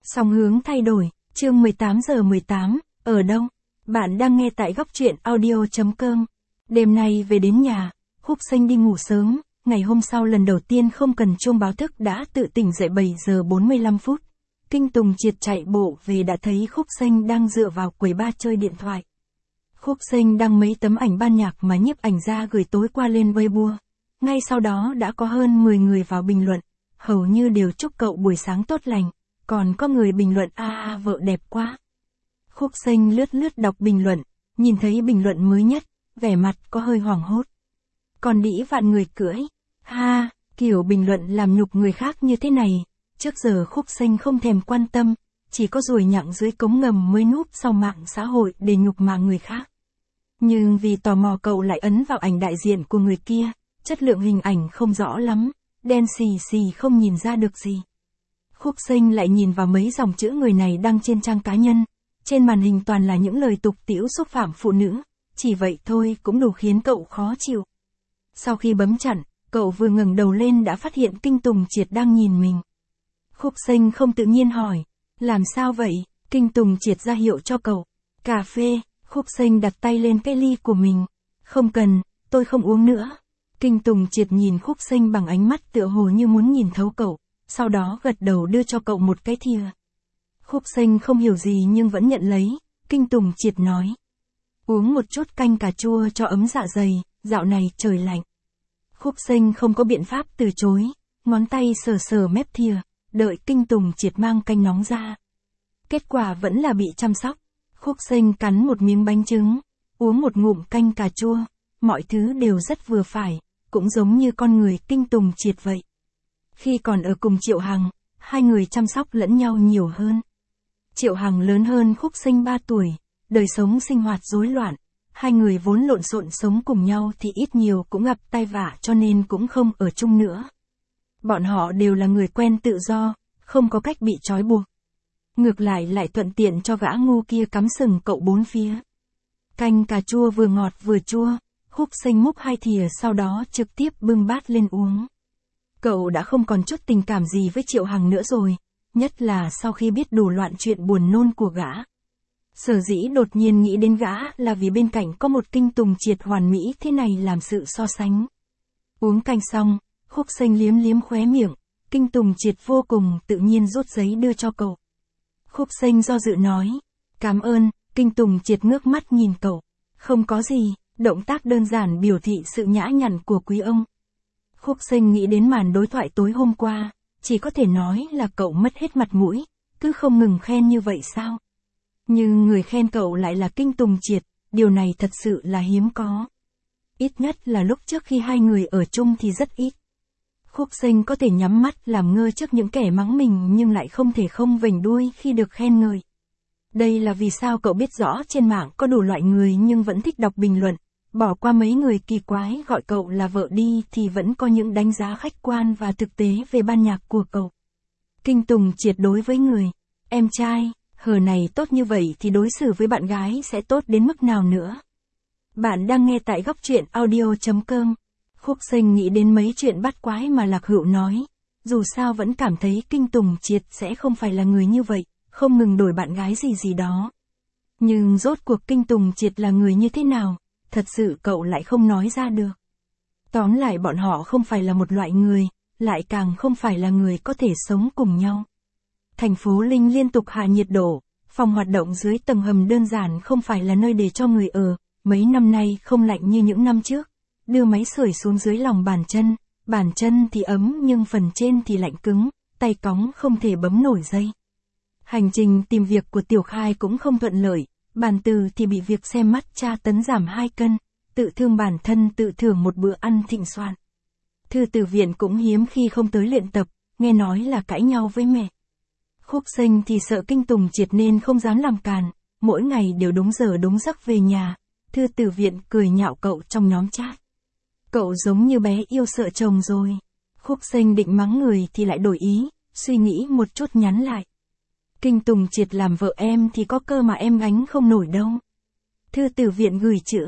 Song hướng thay đổi, chương 18:18, ở đâu? Bạn đang nghe tại góc truyện audio.com. Đêm nay về đến nhà, Khúc Xanh đi ngủ sớm, ngày hôm sau lần đầu tiên không cần chuông báo thức đã tự tỉnh dậy 7:45. Kinh Tùng Triệt chạy bộ về đã thấy Khúc Xanh đang dựa vào quầy bar chơi điện thoại. Khúc Xanh đăng mấy tấm ảnh ban nhạc mà nhiếp ảnh gia gửi tối qua lên Weibo. Ngay sau đó đã có hơn 10 người vào bình luận, hầu như đều chúc cậu buổi sáng tốt lành, còn có người bình luận vợ đẹp quá. Khúc Xanh lướt đọc bình luận, nhìn thấy bình luận mới nhất, vẻ mặt có hơi hoảng hốt. Còn đĩ vạn người cưỡi, kiểu bình luận làm nhục người khác như thế này, trước giờ Khúc Xanh không thèm quan tâm, chỉ có ruồi nhặng dưới cống ngầm mới núp sau mạng xã hội để nhục mạ người khác. Nhưng vì tò mò cậu lại ấn vào ảnh đại diện của người kia, chất lượng hình ảnh không rõ lắm, đen xì không nhìn ra được gì. Khúc Xanh lại nhìn vào mấy dòng chữ người này đăng trên trang cá nhân, trên màn hình toàn là những lời tục tĩu xúc phạm phụ nữ, chỉ vậy thôi cũng đủ khiến cậu khó chịu. Sau khi bấm chặn, cậu vừa ngẩng đầu lên đã phát hiện Kinh Tùng Triệt đang nhìn mình. Khúc Xanh không tự nhiên hỏi, làm sao vậy? Kinh Tùng Triệt ra hiệu cho cậu. Cà phê. Khúc Xanh đặt tay lên cái ly của mình. Không cần, tôi không uống nữa. Kinh Tùng Triệt nhìn Khúc Xanh bằng ánh mắt tựa hồ như muốn nhìn thấu cậu, sau đó gật đầu đưa cho cậu một cái thìa. Khúc Xanh không hiểu gì nhưng vẫn nhận lấy. Kinh Tùng Triệt nói, uống một chút canh cà chua cho ấm dạ dày, dạo này trời lạnh. Khúc Xanh không có biện pháp từ chối, ngón tay sờ mép thìa, đợi Kinh Tùng Triệt mang canh nóng ra. Kết quả vẫn là bị chăm sóc. Khúc Xanh cắn một miếng bánh trứng, uống một ngụm canh cà chua, mọi thứ đều rất vừa phải, cũng giống như con người Kinh Tùng Triệt vậy. Khi còn ở cùng Triệu Hằng, hai người chăm sóc lẫn nhau nhiều hơn. Triệu Hằng lớn hơn Khúc Xanh 3 tuổi, đời sống sinh hoạt rối loạn, hai người vốn lộn xộn sống cùng nhau thì ít nhiều cũng gặp tai vạ cho nên cũng không ở chung nữa. Bọn họ đều là người quen tự do, không có cách bị trói buộc. Ngược lại thuận tiện cho gã ngu kia cắm sừng cậu bốn phía. Canh cà chua vừa ngọt vừa chua, Khúc Xanh múc 2 thìa sau đó trực tiếp bưng bát lên uống. Cậu đã không còn chút tình cảm gì với Triệu Hằng nữa rồi, nhất là sau khi biết đủ loạn chuyện buồn nôn của gã. Sở dĩ đột nhiên nghĩ đến gã là vì bên cạnh có một Kinh Tùng Triệt hoàn mỹ thế này làm sự so sánh. Uống canh xong, Khúc Xanh liếm khóe miệng, Kinh Tùng Triệt vô cùng tự nhiên rút giấy đưa cho cậu. Khúc Xanh do dự nói, cảm ơn. Kinh Tùng Triệt ngước mắt nhìn cậu, không có gì, động tác đơn giản biểu thị sự nhã nhặn của quý ông. Khúc Xanh nghĩ đến màn đối thoại tối hôm qua, chỉ có thể nói là cậu mất hết mặt mũi, cứ không ngừng khen như vậy sao? Nhưng người khen cậu lại là Kinh Tùng Triệt, điều này thật sự là hiếm có. Ít nhất là lúc trước khi hai người ở chung thì rất ít. Khúc Xanh có thể nhắm mắt làm ngơ trước những kẻ mắng mình nhưng lại không thể không vểnh đuôi khi được khen ngợi. Đây là vì sao cậu biết rõ trên mạng có đủ loại người nhưng vẫn thích đọc bình luận, bỏ qua mấy người kỳ quái gọi cậu là vợ đi thì vẫn có những đánh giá khách quan và thực tế về ban nhạc của cậu. Kinh Tùng Triệt đối với người em trai hờ này tốt như vậy thì đối xử với bạn gái sẽ tốt đến mức nào nữa. Bạn đang nghe tại góc truyện audio.com. Khúc Xanh nghĩ đến mấy chuyện bắt quái mà Lạc Hữu nói, dù sao vẫn cảm thấy Kinh Tùng Triệt sẽ không phải là người như vậy, không ngừng đổi bạn gái gì đó. Nhưng rốt cuộc Kinh Tùng Triệt là người như thế nào, thật sự cậu lại không nói ra được. Tóm lại bọn họ không phải là một loại người, lại càng không phải là người có thể sống cùng nhau. Thành phố Linh liên tục hạ nhiệt độ, phòng hoạt động dưới tầng hầm đơn giản không phải là nơi để cho người ở, mấy năm nay không lạnh như những năm trước. Đưa máy sưởi xuống dưới lòng bàn chân thì ấm nhưng phần trên thì lạnh cứng, tay cóng không thể bấm nổi dây. Hành trình tìm việc của Tiểu Khai cũng không thuận lợi, Bàn Từ thì bị việc xem mắt tra tấn giảm 2 cân, tự thương bản thân tự thưởng một bữa ăn thịnh soạn. Thư Tử Viện cũng hiếm khi không tới luyện tập, nghe nói là cãi nhau với mẹ. Khúc Xanh thì sợ Kinh Tùng Triệt nên không dám làm càn, mỗi ngày đều đúng giờ đúng giấc về nhà. Thư Tử Viện cười nhạo cậu trong nhóm chat. Cậu giống như bé yêu sợ chồng rồi. Khúc Xanh định mắng người thì lại đổi ý, suy nghĩ một chút nhắn lại. Kinh Tùng Triệt làm vợ em thì có cơ mà em gánh không nổi đâu. Thư Tử Viện gửi chữ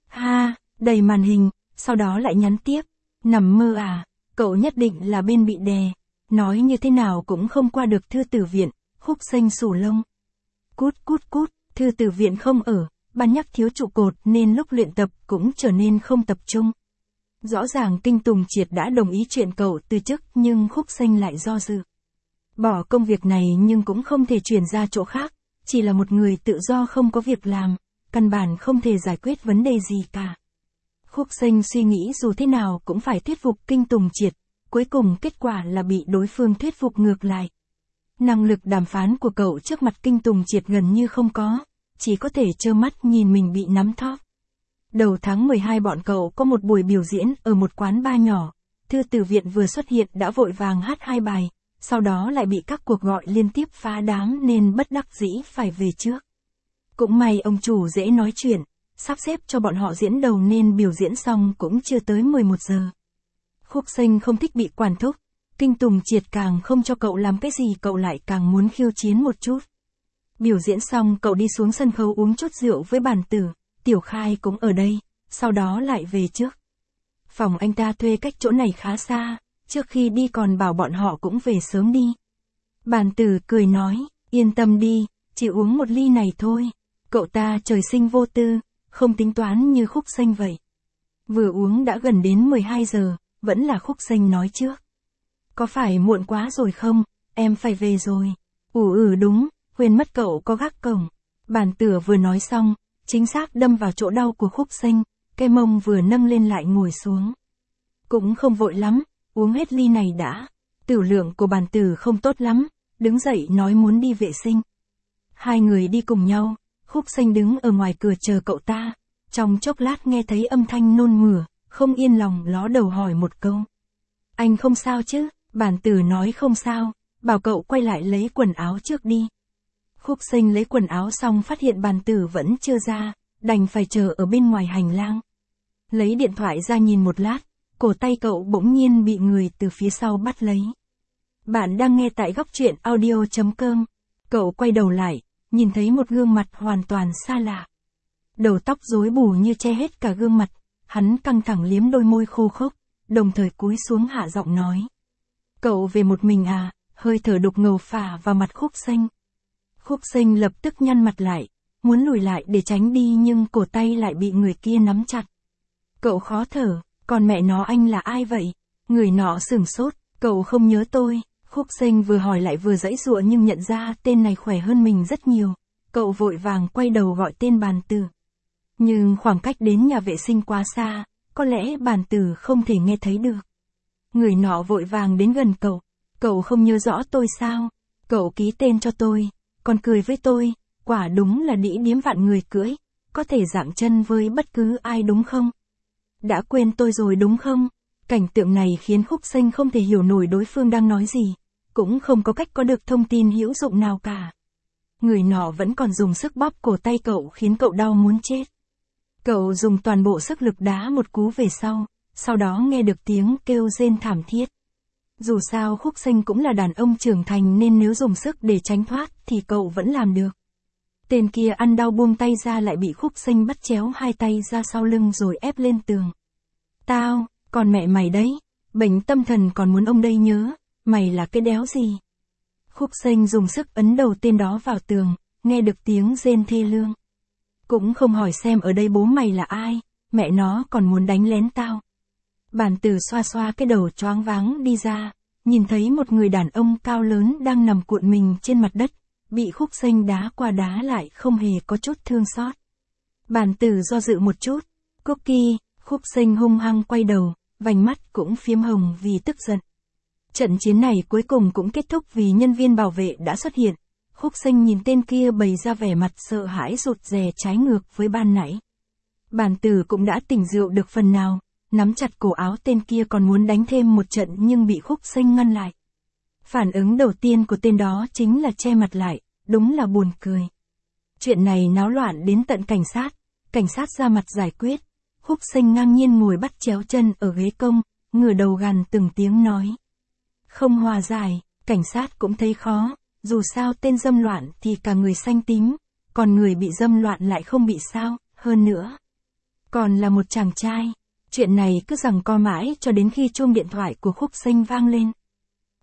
đầy màn hình, sau đó lại nhắn tiếp. Nằm mơ à, cậu nhất định là bên bị đè. Nói như thế nào cũng không qua được Thư Tử Viện, Khúc Xanh sủ lông. Cút cút cút, thư từ viện không ở, ban nhắc thiếu trụ cột nên lúc luyện tập cũng trở nên không tập trung. Rõ ràng Kinh Tùng Triệt đã đồng ý chuyện cậu từ chức nhưng Khúc Xanh lại do dự. Bỏ công việc này nhưng cũng không thể chuyển ra chỗ khác, chỉ là một người tự do không có việc làm, căn bản không thể giải quyết vấn đề gì cả. Khúc Xanh suy nghĩ dù thế nào cũng phải thuyết phục Kinh Tùng Triệt, cuối cùng kết quả là bị đối phương thuyết phục ngược lại. Năng lực đàm phán của cậu trước mặt Kinh Tùng Triệt gần như không có, chỉ có thể trơ mắt nhìn mình bị nắm thóp. Đầu tháng 12 bọn cậu có một buổi biểu diễn ở một quán bar nhỏ, thư từ viện vừa xuất hiện đã vội vàng hát 2 bài, sau đó lại bị các cuộc gọi liên tiếp phá đám nên bất đắc dĩ phải về trước. Cũng may ông chủ dễ nói chuyện, sắp xếp cho bọn họ diễn đầu nên biểu diễn xong cũng chưa tới 11 giờ. Khúc Xanh không thích bị quản thúc, Kinh Tùng Triệt càng không cho cậu làm cái gì cậu lại càng muốn khiêu chiến một chút. Biểu diễn xong cậu đi xuống sân khấu uống chút rượu với Bản Tử, Tiểu Khai cũng ở đây, sau đó lại về trước. Phòng anh ta thuê cách chỗ này khá xa, trước khi đi còn bảo bọn họ cũng về sớm đi. Bản Tử cười nói, yên tâm đi, chỉ uống một ly này thôi. Cậu ta trời sinh vô tư, không tính toán như Khúc Xanh vậy. Vừa uống đã gần đến 12 giờ, vẫn là Khúc Xanh nói trước. Có phải muộn quá rồi không, em phải về rồi. Đúng, quên mất cậu có gác cổng. Bản Tử vừa nói xong, chính xác đâm vào chỗ đau của Khúc Xanh, cái mông vừa nâng lên lại ngồi xuống. Cũng không vội lắm, uống hết ly này đã. Tiểu lượng của Bản Tử không tốt lắm, đứng dậy nói muốn đi vệ sinh. Hai người đi cùng nhau, Khúc Xanh đứng ở ngoài cửa chờ cậu ta. Trong chốc lát nghe thấy âm thanh nôn mửa, không yên lòng ló đầu hỏi một câu. Anh không sao chứ? Bản Tử nói không sao, bảo cậu quay lại lấy quần áo trước đi. Khúc Xanh lấy quần áo xong phát hiện Bản Tử vẫn chưa ra, đành phải chờ ở bên ngoài hành lang. Lấy điện thoại ra nhìn một lát, cổ tay cậu bỗng nhiên bị người từ phía sau bắt lấy. Bạn đang nghe tại góc truyện audio.com. Cậu quay đầu lại, nhìn thấy một gương mặt hoàn toàn xa lạ. Đầu tóc rối bù như che hết cả gương mặt, hắn căng thẳng liếm đôi môi khô khốc, đồng thời cúi xuống hạ giọng nói. Cậu về một mình à? Hơi thở đục ngầu phả vào mặt Khúc Xanh. Khúc Xanh lập tức nhăn mặt lại, muốn lùi lại để tránh đi nhưng cổ tay lại bị người kia nắm chặt. Cậu khó thở, còn mẹ nó anh là ai vậy? Người nọ sửng sốt, cậu không nhớ tôi. Khúc Xanh vừa hỏi lại vừa giãy giụa nhưng nhận ra tên này khỏe hơn mình rất nhiều. Cậu vội vàng quay đầu gọi tên Bản Tử. Nhưng khoảng cách đến nhà vệ sinh quá xa, có lẽ Bản Tử không thể nghe thấy được. Người nọ vội vàng đến gần cậu. Cậu không nhớ rõ tôi sao? Cậu ký tên cho tôi, còn cười với tôi, quả đúng là đĩ điếm vạn người cưỡi, có thể dạng chân với bất cứ ai đúng không? Đã quên tôi rồi đúng không? Cảnh tượng này khiến Khúc Xanh không thể hiểu nổi đối phương đang nói gì, cũng không có cách có được thông tin hữu dụng nào cả. Người nọ vẫn còn dùng sức bóp cổ tay cậu khiến cậu đau muốn chết. Cậu dùng toàn bộ sức lực đá một cú về sau đó nghe được tiếng kêu rên thảm thiết. Dù sao Khúc Xanh cũng là đàn ông trưởng thành nên nếu dùng sức để tránh thoát thì cậu vẫn làm được. Tên kia ăn đau buông tay ra lại bị Khúc Xanh bắt chéo hai tay ra sau lưng rồi ép lên tường. Tao, còn mẹ mày đấy, bệnh tâm thần còn muốn ông đây nhớ, mày là cái đéo gì? Khúc Xanh dùng sức ấn đầu tên đó vào tường, nghe được tiếng rên thê lương. Cũng không hỏi xem ở đây bố mày là ai, mẹ nó còn muốn đánh lén tao. Bản Tử xoa xoa cái đầu choáng váng đi ra, nhìn thấy một người đàn ông cao lớn đang nằm cuộn mình trên mặt đất, bị Khúc Xanh đá qua đá lại không hề có chút thương xót. Bản Tử do dự một chút, Cookie, Khúc Xanh hung hăng quay đầu, vành mắt cũng phiếm hồng vì tức giận. Trận chiến này cuối cùng cũng kết thúc vì nhân viên bảo vệ đã xuất hiện. Khúc Xanh nhìn tên kia bày ra vẻ mặt sợ hãi rụt rè trái ngược với ban nãy. Bản Tử cũng đã tỉnh rượu được phần nào, nắm chặt cổ áo tên kia còn muốn đánh thêm một trận nhưng bị Khúc Xanh ngăn lại. Phản ứng đầu tiên của tên đó chính là che mặt lại, đúng là buồn cười. Chuyện này náo loạn đến tận cảnh sát ra mặt giải quyết. Khúc Xanh ngang nhiên ngồi bắt chéo chân ở ghế công, ngửa đầu gằn từng tiếng nói. Không hòa giải, cảnh sát cũng thấy khó, dù sao tên dâm loạn thì cả người xanh tím, còn người bị dâm loạn lại không bị sao, hơn nữa. Còn là một chàng trai, chuyện này cứ giằng co mãi cho đến khi chuông điện thoại của Khúc Xanh vang lên.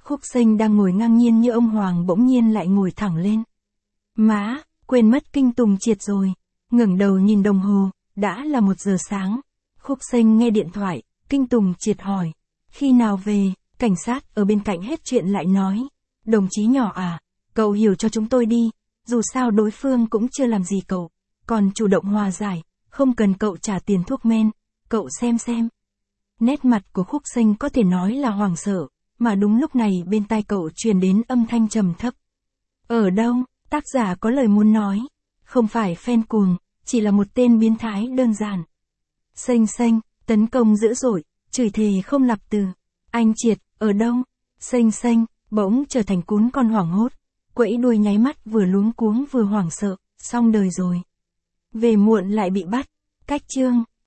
Khúc Sinh đang ngồi ngang nhiên như ông hoàng bỗng nhiên lại ngồi thẳng lên. Má, quên mất Kinh Tùng Triệt rồi. Ngẩng đầu nhìn đồng hồ, đã là 1 giờ sáng. Khúc Sinh nghe điện thoại, Kinh Tùng Triệt hỏi. Khi nào về? Cảnh sát ở bên cạnh hết chuyện lại nói. Đồng chí nhỏ à, cậu hiểu cho chúng tôi đi. Dù sao đối phương cũng chưa làm gì cậu. Còn chủ động hòa giải, không cần cậu trả tiền thuốc men. Cậu xem. Nét mặt của Khúc Sinh có thể nói là hoảng sợ. Mà đúng lúc này bên tai cậu truyền đến âm thanh trầm thấp. Ở đâu? Tác giả có lời muốn nói. Không phải fan cuồng, chỉ là một tên biến thái đơn giản. Xanh, tấn công dữ dội, chửi thề không lặp từ. Anh Triệt, ở đâu? Xanh, bỗng trở thành cún con hoảng hốt. Quẫy đuôi nháy mắt vừa luống cuống vừa hoảng sợ, xong đời rồi. Về muộn lại bị bắt. Cách chương.